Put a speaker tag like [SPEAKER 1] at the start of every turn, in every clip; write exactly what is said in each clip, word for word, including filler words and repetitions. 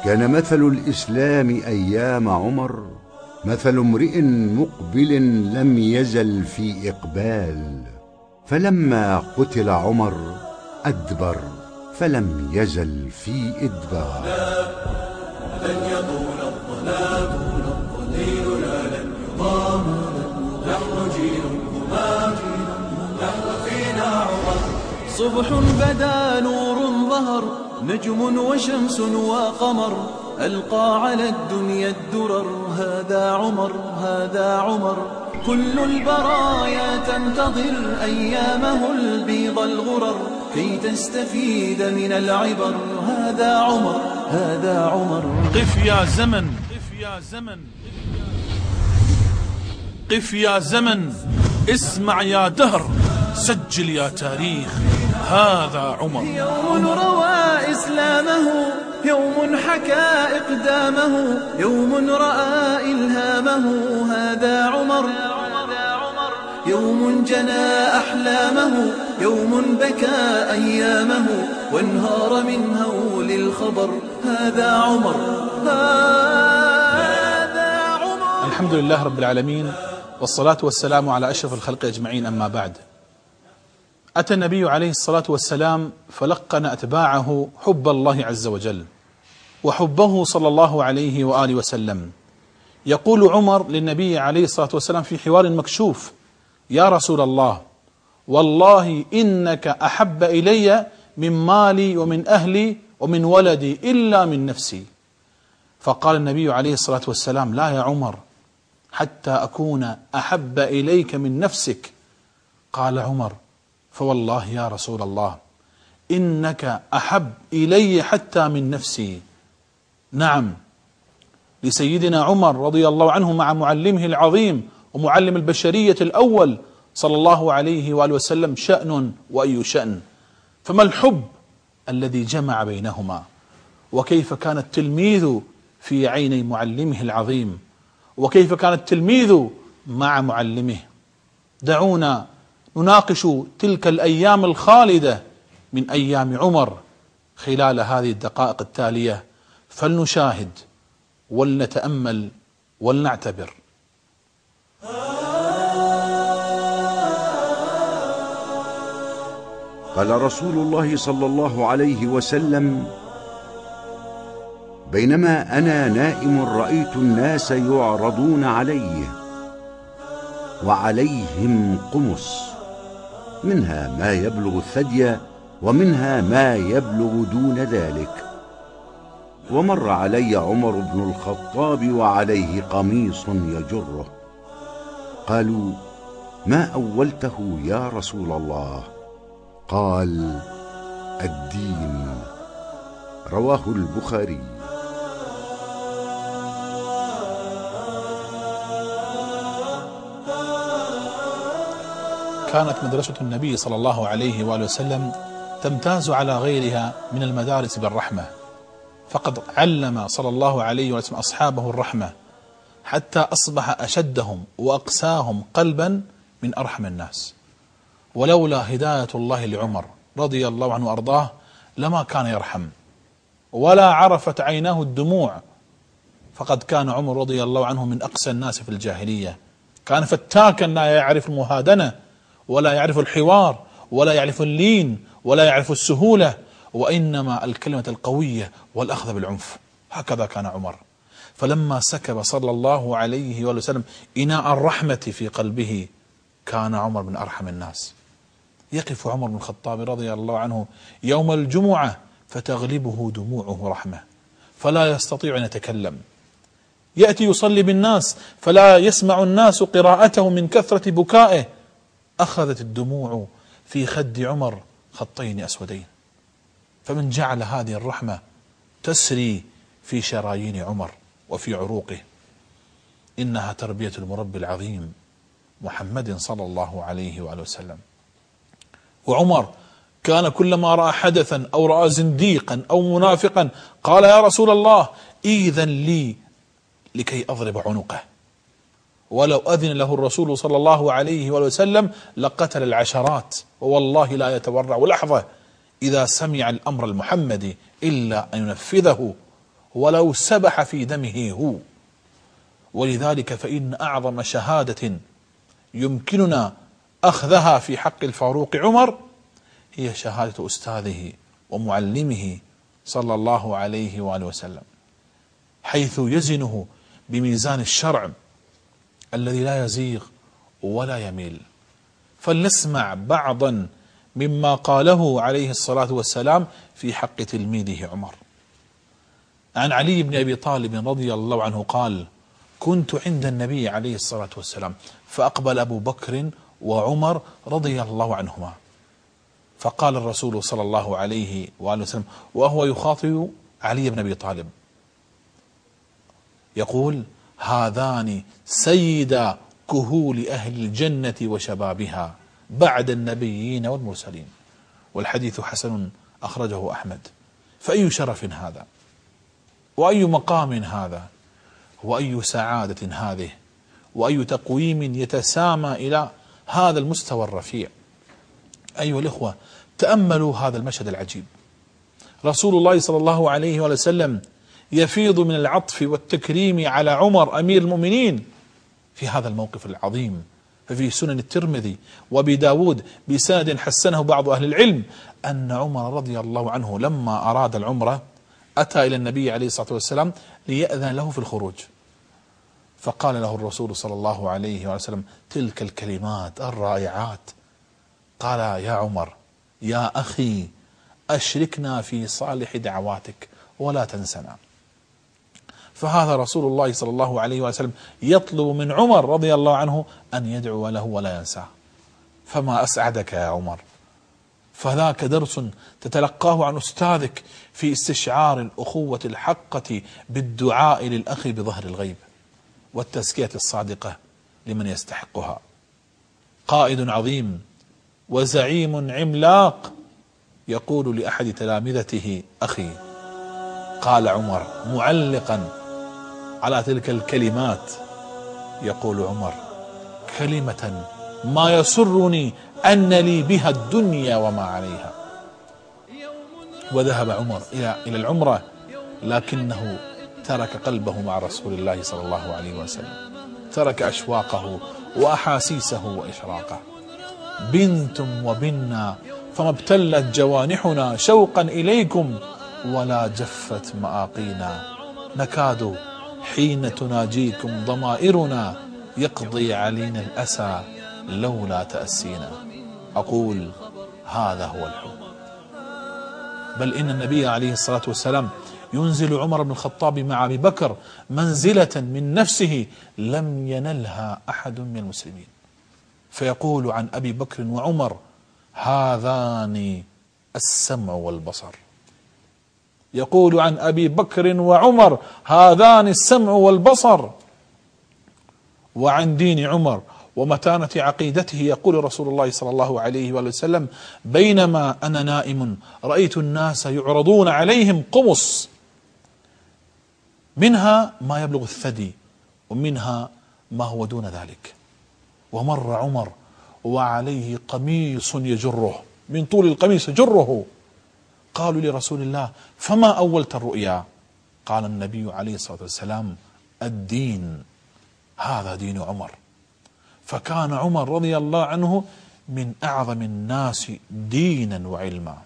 [SPEAKER 1] كان مثل الإسلام أيام عمر مثل امرئ مقبل لم يزل في إقبال، فلما قتل عمر أدبر فلم يزل في إدبار.
[SPEAKER 2] لن يطول الظلام ديننا لن يضام، نحن جيل همام، نحن فينا عمر. صبح بدا نور ظهر، نجم وشمس وقمر، ألقى على الدنيا الدرر. هذا عمر هذا عمر، كل البرايا تنتظر أيامه البيض الغرر، كي تستفيد من العبر. هذا عمر هذا عمر.
[SPEAKER 3] قف يا زمن قف يا زمن قف يا زمن، اسمع يا دهر، سجل يا تاريخ. هذا عمر.
[SPEAKER 2] يوم روى إسلامه، يوم حكى إقدامه، يوم رأى إلهامه. هذا عمر. يوم جنى أحلامه، يوم بكى أيامه، وانهار من هول الخبر. هذا عمر هذا عمر.
[SPEAKER 4] الحمد لله رب العالمين، والصلاة والسلام على أشرف الخلق أجمعين، أما بعد. أتى النبي عليه الصلاة والسلام فلقن أتباعه حب الله عز وجل وحبه صلى الله عليه وآله وسلم. يقول عمر للنبي عليه الصلاة والسلام في حوار مكشوف: يا رسول الله، والله إنك أحب إلي من مالي ومن أهلي ومن ولدي إلا من نفسي. فقال النبي عليه الصلاة والسلام: لا يا عمر، حتى أكون أحب إليك من نفسك. قال عمر: فوالله يا رسول الله إنك أحب إلي حتى من نفسي. نعم، لسيدنا عمر رضي الله عنه مع معلمه العظيم ومعلم البشرية الأول صلى الله عليه وآله وسلم شأن وأي شأن. فما الحب الذي جمع بينهما؟ وكيف كان التلميذ في عيني معلمه العظيم؟ وكيف كان التلميذ مع معلمه؟ دعونا نناقش تلك الأيام الخالدة من أيام عمر خلال هذه الدقائق التالية، فلنشاهد ولنتأمل ولنعتبر.
[SPEAKER 1] قال رسول الله صلى الله عليه وسلم: بينما أنا نائم رأيت الناس يعرضون علي وعليهم قمص، منها ما يبلغ الثدي ومنها ما يبلغ دون ذلك، ومر علي عمر بن الخطاب وعليه قميص يجره. قالوا: ما أولته يا رسول الله؟ قال: الدين. رواه البخاري.
[SPEAKER 4] كانت مدرسة النبي صلى الله عليه وآله وسلم تمتاز على غيرها من المدارس بالرحمة، فقد علم صلى الله عليه وسلم أصحابه الرحمة حتى أصبح أشدهم وأقساهم قلبا من أرحم الناس. ولولا هداية الله لعمر رضي الله عنه وأرضاه لما كان يرحم ولا عرفت عيناه الدموع، فقد كان عمر رضي الله عنه من أقسى الناس في الجاهلية، كان فتاكا لا يعرف المهادنة ولا يعرف الحوار ولا يعرف اللين ولا يعرف السهولة، وإنما الكلمة القوية والأخذ بالعنف. هكذا كان عمر. فلما سكب صلى الله عليه وسلم إناء الرحمة في قلبه كان عمر من أرحم الناس. يقف عمر بن الخطاب رضي الله عنه يوم الجمعة فتغلبه دموعه رحمة، فلا يستطيع أن يتكلم. يأتي يصلي بالناس فلا يسمع الناس قراءته من كثرة بكائه، أخذت الدموع في خد عمر خطين أسودين. فمن جعل هذه الرحمة تسري في شرايين عمر وفي عروقه؟ إنها تربية المربي العظيم محمد صلى الله عليه وآله وسلم. وعمر كان كلما رأى حدثا أو رأى زنديقا أو منافقا قال: يا رسول الله، إذن لي لكي أضرب عنقه. ولو أذن له الرسول صلى الله عليه وآله وسلم لقتل العشرات، ووالله لا يتورع لحظة إذا سمع الأمر المحمدي إلا أن ينفذه. ولو سبح في دمه هو. ولذلك فإن أعظم شهادة يمكننا أخذها في حق الفاروق عمر هي شهادة أستاذه ومعلمه صلى الله عليه وآله وسلم، حيث يزنه بميزان الشرع الذي لا يزيغ ولا يميل. فلنسمع بعضا مما قاله عليه الصلاة والسلام في حق تلميذه عمر. عن علي بن أبي طالب رضي الله عنه قال: كنت عند النبي عليه الصلاة والسلام فأقبل أبو بكر وعمر رضي الله عنهما، فقال الرسول صلى الله عليه وآله وسلم وهو يخاطب علي بن أبي طالب يقول: هذان سيدا كهول أهل الجنة وشبابها بعد النبيين والمرسلين. والحديث حسن أخرجه أحمد. فأي شرف هذا، وأي مقام هذا، وأي سعادة هذه، وأي تقويم يتسامى إلى هذا المستوى الرفيع. أيها الإخوة، تأملوا هذا المشهد العجيب. رسول الله صلى الله عليه وسلم يفيض من العطف والتكريم على عمر أمير المؤمنين في هذا الموقف العظيم. ففي سنن الترمذي وبداود بسند حسنه بعض أهل العلم أن عمر رضي الله عنه لما أراد العمرة أتى إلى النبي عليه الصلاة والسلام ليأذن له في الخروج، فقال له الرسول صلى الله عليه وسلم تلك الكلمات الرائعات، قال: يا عمر يا أخي أشركنا في صالح دعواتك ولا تنسنا. فهذا رسول الله صلى الله عليه وسلم يطلب من عمر رضي الله عنه أن يدعو له ولا ينساه. فما أسعدك يا عمر، فذاك درس تتلقاه عن أستاذك في استشعار الأخوة الحقة بالدعاء للأخ بظهر الغيب والتزكية الصادقة لمن يستحقها. قائد عظيم وزعيم عملاق يقول لأحد تلامذته: أخي. قال عمر معلقا على تلك الكلمات، يقول عمر: كلمة ما يسرني أن لي بها الدنيا وما عليها. وذهب عمر إلى إلى العمرة، لكنه ترك قلبه مع رسول الله صلى الله عليه وسلم، ترك أشواقه وأحاسيسه وإشراقه. بنتم وبنا فما ابتلت جوانحنا شوقا إليكم ولا جفت مآقينا، نكاد حين تناجيكم ضمائرنا يقضي علينا الأسى لولا تأسينا. أقول هذا هو الحب. بل إن النبي عليه الصلاة والسلام ينزل عمر بن الخطاب مع أبي بكر منزلة من نفسه لم ينلها أحد من المسلمين، فيقول عن أبي بكر وعمر: هذان السمع والبصر. يقول عن أبي بكر وعمر: هذان السمع والبصر. وعن دين عمر ومتانة عقيدته يقول رسول الله صلى الله عليه وآله وسلم: بينما أنا نائم رأيت الناس يعرضون عليهم قمص، منها ما يبلغ الثدي ومنها ما هو دون ذلك، ومر عمر وعليه قميص يجره، من طول القميص يجره. قالوا لرسول الله: فما أولت الرؤيا؟ قال النبي عليه الصلاة والسلام: الدين، هذا دين عمر. فكان عمر رضي الله عنه من أعظم الناس دينا وعلما.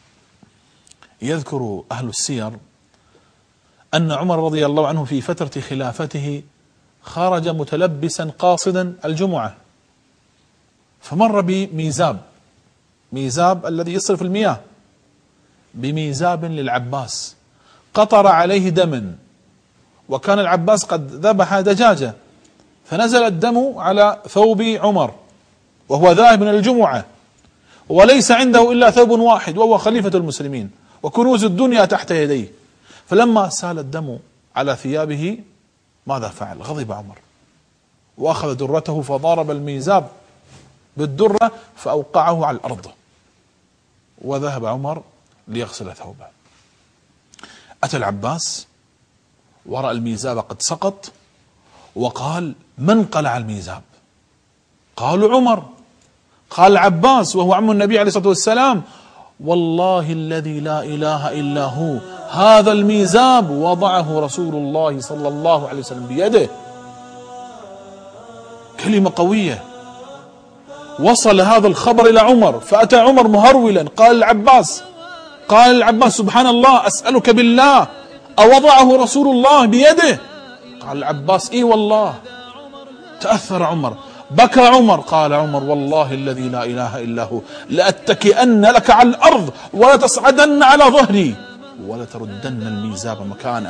[SPEAKER 4] يذكر أهل السير أن عمر رضي الله عنه في فترة خلافته خرج متلبسا قاصدا الجمعة، فمر بميزاب، ميزاب الذي يصرف المياه، بميزاب للعباس قطر عليه دما، وكان العباس قد ذبح دجاجة، فنزل الدم على ثوب عمر وهو ذاهب من الجمعة، وليس عنده إلا ثوب واحد وهو خليفة المسلمين وكنوز الدنيا تحت يديه. فلما سال الدم على ثيابه ماذا فعل؟ غضب عمر وأخذ درته فضارب الميزاب بالدرة فأوقعه على الأرض، وذهب عمر ليغسل ثوبه. أتى العباس ورأى الميزاب قد سقط وقال: من قلع الميزاب؟ قالوا: عمر. قال العباس وهو عم النبي عليه الصلاة والسلام: والله الذي لا إله إلا هو هذا الميزاب وضعه رسول الله صلى الله عليه وسلم بيده. كلمة قوية. وصل هذا الخبر إلى عمر، فأتى عمر مهرولا قال العباس قال العباس سبحان الله أسألك بالله أوضعه رسول الله بيده؟ قال العباس إي والله. تأثر عمر، بكى عمر، قال عمر والله الذي لا إله إلا هو لأتكئن لك على الأرض ولتصعدن على ظهري ولتردن الميزاب مكانه.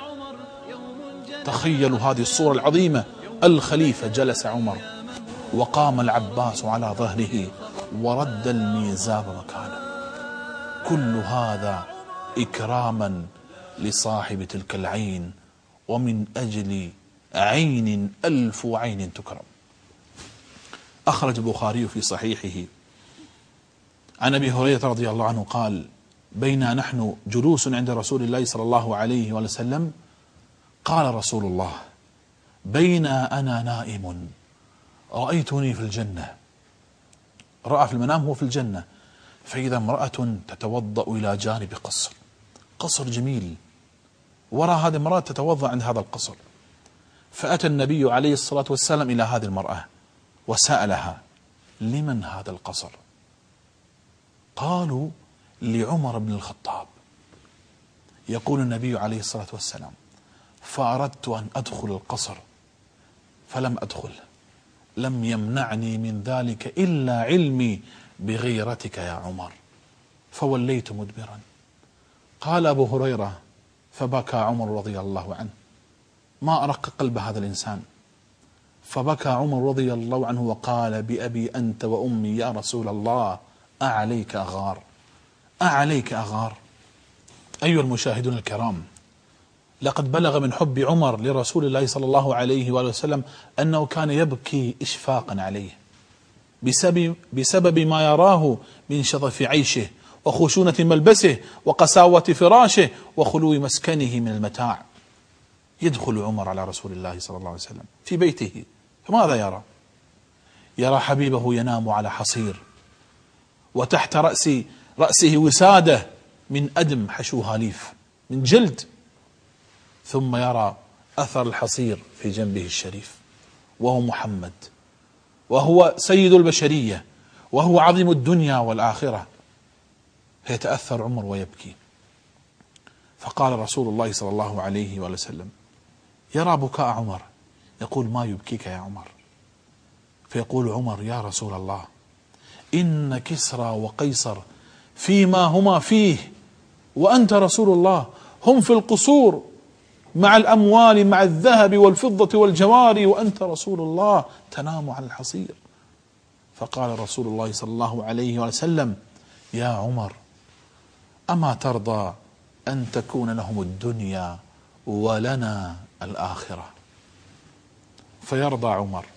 [SPEAKER 4] تخيلوا هذه الصورة العظيمة. الخليفة جلس عمر وقام العباس على ظهره ورد الميزاب مكانه. كل هذا إكراما لصاحب تلك العين، ومن أجل عين ألف عين تكرم. أخرج البخاري في صحيحه عن أبي هريرة رضي الله عنه قال بينا نحن جلوس عند رسول الله صلى الله عليه وسلم قال رسول الله بينا أنا نائم رأيتني في الجنة. رأى في المنام هو في الجنة، فإذا امرأة تتوضأ إلى جانب قصر، قصر جميل، وراء هذه المرأة تتوضأ عند هذا القصر. فأتى النبي عليه الصلاة والسلام إلى هذه المرأة وسألها لمن هذا القصر؟ قالوا لعمر بن الخطاب. يقول النبي عليه الصلاة والسلام فأردت أن أدخل القصر فلم أدخل، لم يمنعني من ذلك إلا علمي بغيرتك يا عمر، فوليت مدبرا. قال أبو هريرة فبكى عمر رضي الله عنه. ما أرق قلب هذا الإنسان، فبكى عمر رضي الله عنه وقال بأبي أنت وأمي يا رسول الله أعليك أغار، أعليك أغار. أيها المشاهدون الكرام، لقد بلغ من حب عمر لرسول الله صلى الله عليه وآله وسلم أنه كان يبكي إشفاقا عليه بسبب, بسبب ما يراه من شظف عيشه وخشونة ملبسه وقساوة فراشه وخلو مسكنه من المتاع. يدخل عمر على رسول الله صلى الله عليه وسلم في بيته، فماذا يرى؟ يرى حبيبه ينام على حصير، وتحت رأس رأسه وسادة من أدم حشوها ليف من جلد، ثم يرى أثر الحصير في جنبه الشريف، وهو محمد، وهو سيد البشرية، وهو عظيم الدنيا والآخرة. فيتأثر عمر ويبكي. فقال رسول الله صلى الله عليه وسلم يرى بكاء عمر، يقول ما يبكيك يا عمر؟ فيقول عمر يا رسول الله إن كسرى وقيصر فيما هما فيه، وأنت رسول الله هم في القصور مع الأموال مع الذهب والفضة والجواري، وأنت رسول الله تنام على الحصير. فقال رسول الله صلى الله عليه وسلم يا عمر أما ترضى أن تكون لهم الدنيا ولنا الآخرة؟ فيرضى عمر،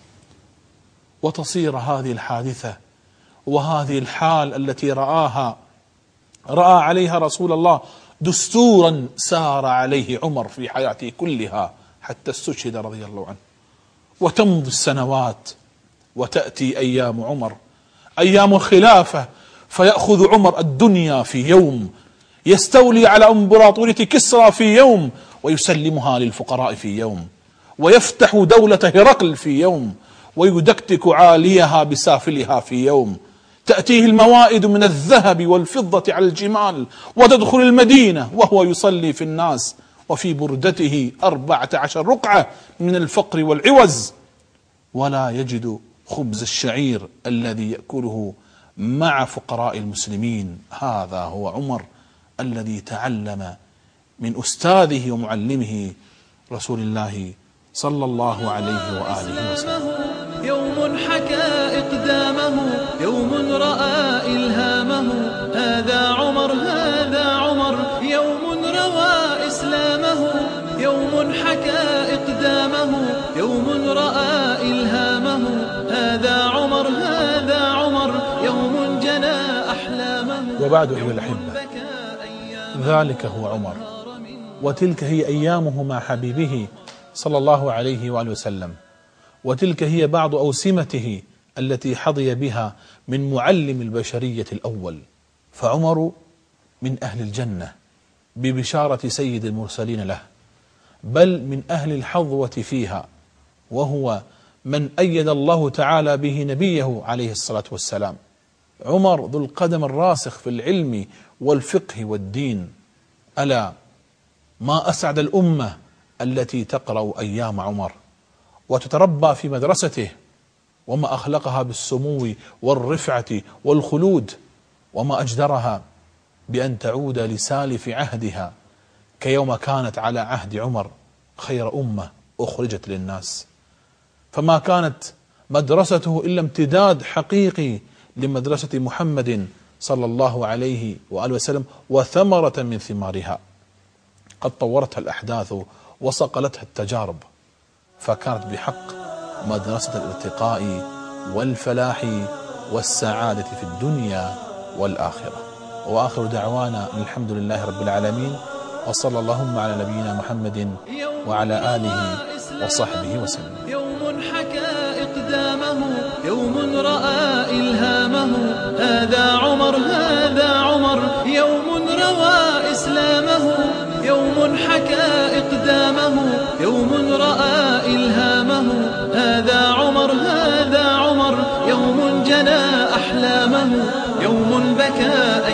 [SPEAKER 4] وتصير هذه الحادثة وهذه الحال التي رآها رأى عليها رسول الله دستورا سار عليه عمر في حياته كلها حتى استشهد رضي الله عنه. وتمضي السنوات وتأتي أيام عمر، أيام الخلافة، فيأخذ عمر الدنيا في يوم، يستولي على امبراطورية كسرى في يوم، ويسلمها للفقراء في يوم، ويفتح دولة هرقل في يوم، ويدكتك عاليها بسافلها في يوم. تأتيه الموائد من الذهب والفضة على الجمال، وتدخل المدينة وهو يصلي في الناس، وفي بردته أربعة عشر رقعة من الفقر والعوز، ولا يجد خبز الشعير الذي يأكله مع فقراء المسلمين. هذا هو عمر الذي تعلم من أستاذه ومعلمه رسول الله صلى الله عليه وآله وسلم.
[SPEAKER 2] يوم حكى إقدامه، يوم رأى إلهامه، هذا عمر هذا عمر، يوم روى إسلامه. يوم حكى إقدامه، يوم رأى إلهامه، هذا عمر هذا عمر، يوم جنى أحلامه.
[SPEAKER 4] وبعد أيها الأحبة، ذلك هو عمر، وتلك هي أيامه مع حبيبه صلى الله عليه وآله وسلم، وتلك هي بعض أوسمته التي حظي بها من معلم البشرية الأول. فعمر من أهل الجنة ببشارة سيد المرسلين له، بل من أهل الحظوة فيها، وهو من أيد الله تعالى به نبيه عليه الصلاة والسلام. عمر ذو القدم الراسخ في العلم والفقه والدين. ألا ما أسعد الأمة التي تقرأ أيام عمر وتتربى في مدرسته، وما أخلقها بالسمو والرفعة والخلود، وما أجدرها بأن تعود لسالف عهدها كيوم كانت على عهد عمر خير أمة أخرجت للناس. فما كانت مدرسته إلا امتداد حقيقي لمدرسة محمد صلى الله عليه وآله وسلم، وثمرة من ثمارها. قد طورتها الأحداث وصقلتها التجارب، فكانت بحق مدرسة الارتقاء والفلاح والسعادة في الدنيا والآخرة. وآخر دعوانا الحمد لله رب العالمين، وصلى اللهم على نبينا محمد وعلى آله وصحبه وسلم.
[SPEAKER 2] يوم حكى إقدامه، يوم رأى إلهامه، هذا عمر هذا عمر، يوم روى إسلامه. يوم حكى إقدامه، يوم رأى إلهامه، هذا عمر هذا عمر، يوم جنى أحلامه، يوم بكى